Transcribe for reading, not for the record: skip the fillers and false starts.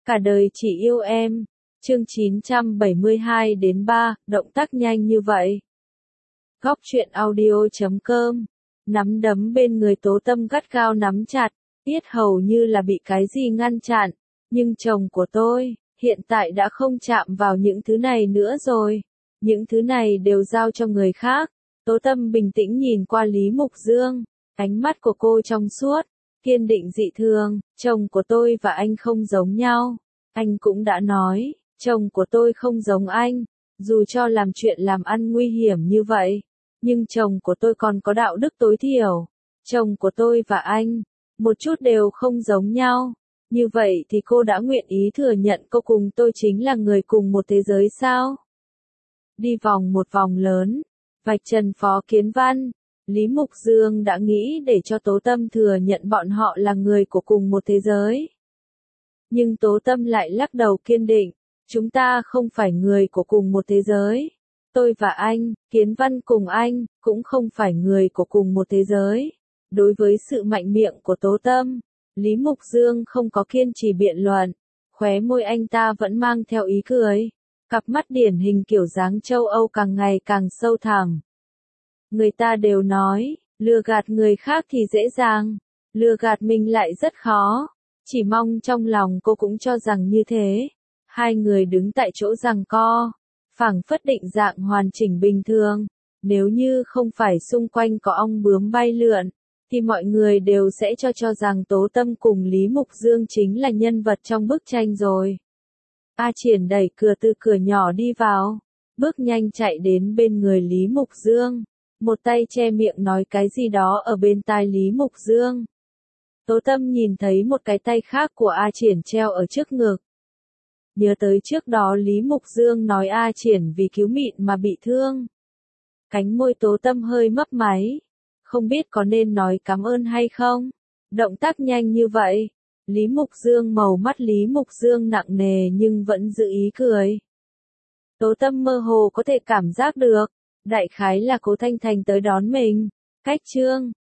Cả đời chỉ yêu em. Chương 972-3, động tác nhanh như vậy. Góc truyện audio.com. Nắm đấm bên người Tố Tâm gắt gao nắm chặt, biết hầu như là bị cái gì ngăn chặn, nhưng chồng của tôi, hiện tại đã không chạm vào những thứ này nữa rồi. Những thứ này đều giao cho người khác. Tố Tâm bình tĩnh nhìn qua Lý Mục Dương, ánh mắt của cô trong suốt, kiên định dị thường. Chồng của tôi và anh không giống nhau. Anh cũng đã nói, chồng của tôi không giống anh, dù cho làm chuyện làm ăn nguy hiểm như vậy, nhưng chồng của tôi còn có đạo đức tối thiểu. Chồng của tôi và anh, một chút đều không giống nhau. Như vậy thì cô đã nguyện ý thừa nhận cô cùng tôi chính là người cùng một thế giới sao? Đi vòng một vòng lớn, vạch trần Phó Kiến Văn, Lý Mục Dương đã nghĩ để cho Tố Tâm thừa nhận bọn họ là người của cùng một thế giới. Nhưng Tố Tâm lại lắc đầu kiên định, chúng ta không phải người của cùng một thế giới. Tôi và anh, Kiến Văn cùng anh, cũng không phải người của cùng một thế giới. Đối với sự mạnh miệng của Tố Tâm, Lý Mục Dương không có kiên trì biện luận, khóe môi anh ta vẫn mang theo ý cười. Cặp mắt điển hình kiểu dáng châu Âu càng ngày càng sâu thẳm. Người ta đều nói, lừa gạt người khác thì dễ dàng, lừa gạt mình lại rất khó. Chỉ mong trong lòng cô cũng cho rằng như thế. Hai người đứng tại chỗ giằng co, phảng phất định dạng hoàn chỉnh bình thường. Nếu như không phải xung quanh có ong bướm bay lượn, thì mọi người đều sẽ cho rằng Tố Tâm cùng Lý Mục Dương chính là nhân vật trong bức tranh rồi. A Triển đẩy cửa từ cửa nhỏ đi vào, bước nhanh chạy đến bên người Lý Mục Dương, một tay che miệng nói cái gì đó ở bên tai Lý Mục Dương. Tố Tâm nhìn thấy một cái tay khác của A Triển treo ở trước ngực. Nhớ tới trước đó Lý Mục Dương nói A Triển vì cứu mịn mà bị thương. Cánh môi Tố Tâm hơi mấp máy, không biết có nên nói cảm ơn hay không. Động tác nhanh như vậy. Lý Mục Dương màu mắt Lý Mục Dương nặng nề nhưng vẫn giữ ý cười. Tố Tâm mơ hồ có thể cảm giác được, đại khái là Cố Thanh Thành tới đón mình. Cách trương,